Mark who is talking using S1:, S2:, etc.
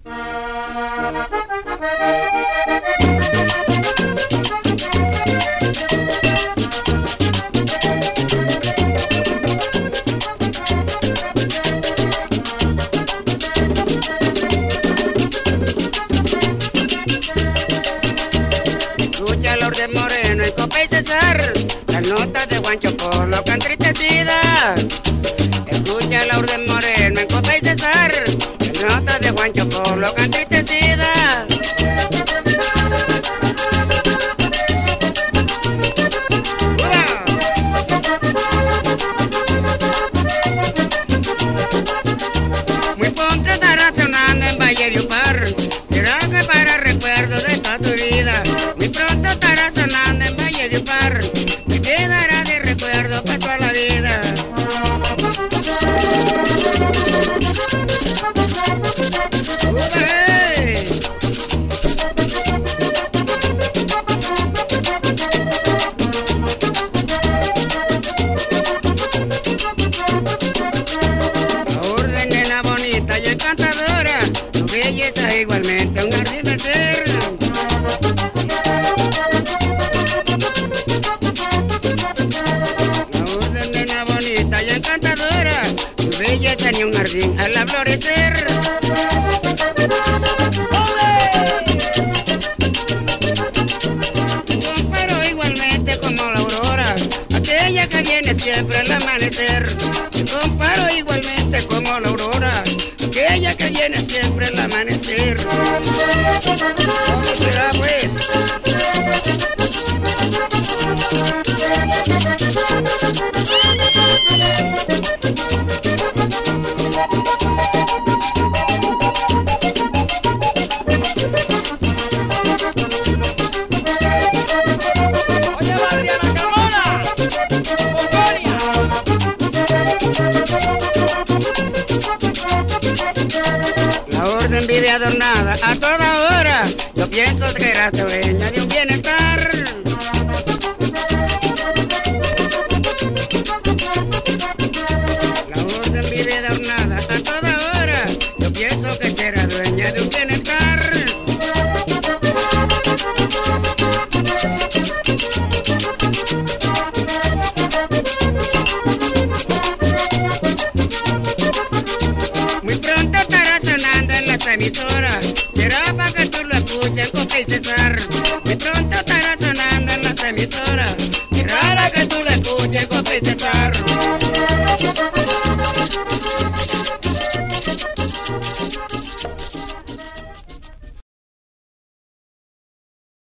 S1: Escucha Lourdes Moreno y Copa y César, las notas de Juancho por lo que entristecida. Escucha Lourdes Moreno en Copa y César, las notas de Juancho por lo que entristecida. Muy pronto estará sonando en Valle de Upar, será que para recuerdos de toda tu vida. Muy pronto estará sonando en Valle de Upar, me quedará de recuerdo para toda la vida. Lourdes, nena bonita y encantadora, tu belleza es igualmente un jardín eterno. Lourdes, nena bonita y encantadora, tu belleza ni un jardín al florecer. Comparo igualmente como la aurora, aquella que viene siempre al amanecer. Comparo igualmente como la aurora, aquella que viene siempre al amanecer. ¿Cómo será pues?
S2: Oye, Adriana Carmona, Mongolia.
S1: La orden vive adornada a toda hora, yo pienso que era dueña de un bienestar. La orden vive adornada a toda hora, yo pienso que será dueña de un bienestar. Muy pronto estará sonando en las emisoras, será para que tú lo escuches, Copa y César. Muy pronto estará sonando en las emisoras, será para que tú lo escuches, Copa y César.